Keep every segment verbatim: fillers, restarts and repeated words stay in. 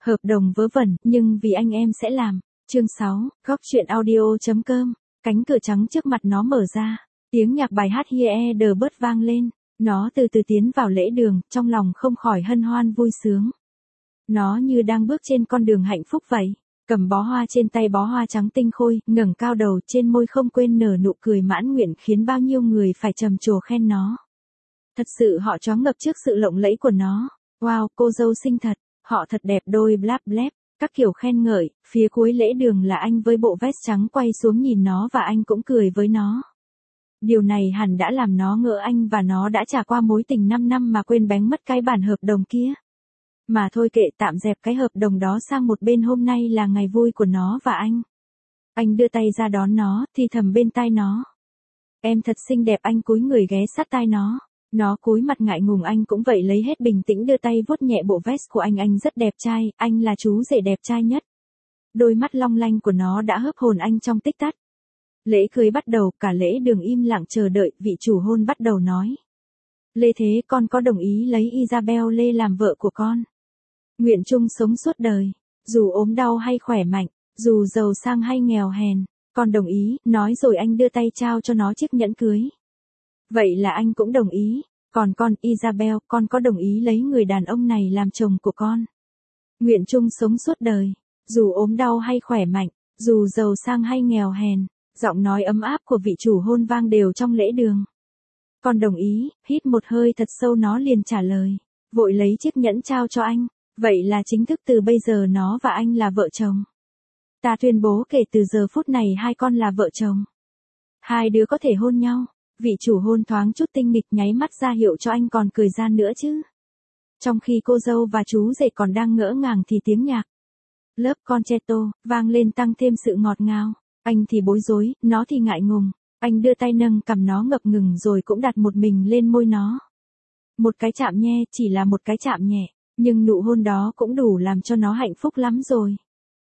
Hợp đồng vớ vẩn, nhưng vì anh em sẽ làm. Chương sáu, góc chuyện audio.com. Cánh cửa trắng trước mặt nó mở ra. Tiếng nhạc bài hát Here the Bird vang lên. Nó từ từ tiến vào lễ đường, trong lòng không khỏi hân hoan vui sướng. Nó như đang bước trên con đường hạnh phúc vậy. Cầm bó hoa trên tay, bó hoa trắng tinh khôi, ngẩng cao đầu, trên môi không quên nở nụ cười mãn nguyện, khiến bao nhiêu người phải trầm trồ khen nó. Thật sự họ choáng ngợp trước sự lộng lẫy của nó. Wow, cô dâu xinh thật, họ thật đẹp đôi, blap blap, các kiểu khen ngợi. Phía cuối lễ đường là anh với bộ vest trắng quay xuống nhìn nó và anh cũng cười với nó. Điều này hẳn đã làm nó ngỡ anh và nó đã trải qua mối tình năm năm mà quên bén mất cái bản hợp đồng kia. Mà thôi kệ, tạm dẹp cái hợp đồng đó sang một bên, hôm nay là ngày vui của nó và anh. Anh đưa tay ra đón nó, thì thầm bên tai nó. Em thật xinh đẹp, anh cúi người ghé sát tai nó. Nó cúi mặt ngại ngùng, anh cũng vậy, lấy hết bình tĩnh đưa tay vuốt nhẹ bộ vest của anh. Anh rất đẹp trai, anh là chú rể đẹp trai nhất. Đôi mắt long lanh của nó đã hớp hồn anh trong tích tắc. Lễ cưới bắt đầu, cả lễ đường im lặng chờ đợi, vị chủ hôn bắt đầu nói. Lê, thế con có đồng ý lấy Isabel Lê làm vợ của con? Nguyện chung sống suốt đời, dù ốm đau hay khỏe mạnh, dù giàu sang hay nghèo hèn, con đồng ý, nói rồi anh đưa tay trao cho nó chiếc nhẫn cưới. Vậy là anh cũng đồng ý, còn con, Isabel, con có đồng ý lấy người đàn ông này làm chồng của con? Nguyện chung sống suốt đời, dù ốm đau hay khỏe mạnh, dù giàu sang hay nghèo hèn, giọng nói ấm áp của vị chủ hôn vang đều trong lễ đường. Con đồng ý, hít một hơi thật sâu nó liền trả lời, vội lấy chiếc nhẫn trao cho anh. Vậy là chính thức từ bây giờ nó và anh là vợ chồng. Ta tuyên bố kể từ giờ phút này hai con là vợ chồng. Hai đứa có thể hôn nhau. Vị chủ hôn thoáng chút tinh nghịch nháy mắt ra hiệu cho anh còn cười gian nữa chứ. Trong khi cô dâu và chú rể còn đang ngỡ ngàng thì tiếng nhạc lớp concerto vang lên tăng thêm sự ngọt ngào. Anh thì bối rối, nó thì ngại ngùng. Anh đưa tay nâng cằm nó ngập ngừng rồi cũng đặt một mình lên môi nó. Một cái chạm nhẹ, chỉ là một cái chạm nhẹ. Nhưng nụ hôn đó cũng đủ làm cho nó hạnh phúc lắm rồi.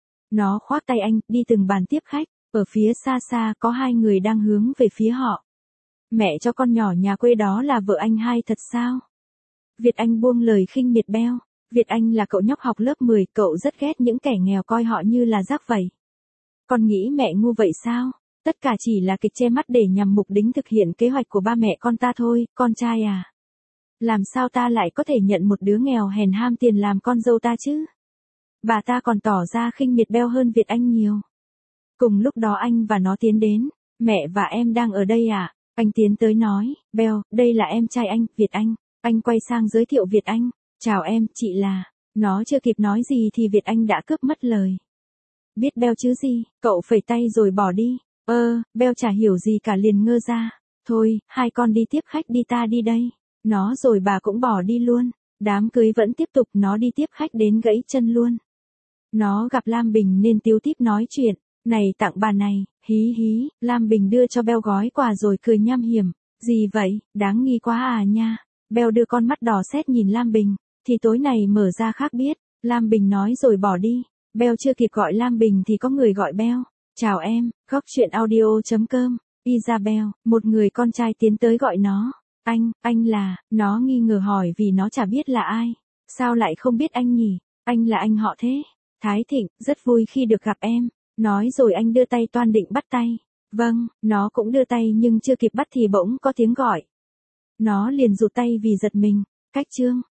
Nó khoác tay anh, đi từng bàn tiếp khách. Ở phía xa xa có hai người đang hướng về phía họ. Mẹ cho con nhỏ nhà quê đó là vợ anh hai thật sao? Việt Anh buông lời khinh miệt beo. Việt Anh là cậu nhóc học lớp mười, cậu rất ghét những kẻ nghèo coi họ như là rác vậy. Con nghĩ mẹ ngu vậy sao? Tất cả chỉ là kịch che mắt để nhằm mục đích thực hiện kế hoạch của ba mẹ con ta thôi, con trai à. Làm sao ta lại có thể nhận một đứa nghèo hèn ham tiền làm con dâu ta chứ? Bà ta còn tỏ ra khinh miệt beo hơn Việt Anh nhiều. Cùng lúc đó anh và nó tiến đến. Mẹ và em đang ở đây à? Anh tiến tới nói, Beo, đây là em trai anh, Việt Anh. Anh quay sang giới thiệu Việt Anh. Chào em, chị là. Nó chưa kịp nói gì thì Việt Anh đã cướp mất lời. Biết Beo chứ gì, cậu phẩy tay rồi bỏ đi. Ơ, Beo chả hiểu gì cả liền ngơ ra. Thôi, hai con đi tiếp khách đi, ta đi đây. Nó rồi bà cũng bỏ đi luôn. Đám cưới vẫn tiếp tục, nó đi tiếp khách đến gãy chân luôn. Nó gặp Lam Bình nên tíu tít nói chuyện. Này tặng bà này, hí hí, Lam Bình đưa cho Beo gói quà rồi cười nham hiểm. Gì vậy, đáng nghi quá à nha. Beo đưa con mắt đỏ sét nhìn Lam Bình, thì tối này mở ra khác biết. Lam Bình nói rồi bỏ đi. Beo chưa kịp gọi Lam Bình thì có người gọi Beo. Chào em, góc chuyện audio.com. Isabel, một người con trai tiến tới gọi nó. Anh, anh là, nó nghi ngờ hỏi vì nó chả biết là ai. Sao lại không biết anh nhỉ? Anh là anh họ thế. Thái Thịnh, rất vui khi được gặp em. Nói rồi anh đưa tay toan định bắt tay. Vâng, nó cũng đưa tay nhưng chưa kịp bắt thì bỗng có tiếng gọi. Nó liền rụt tay vì giật mình. Cách chương.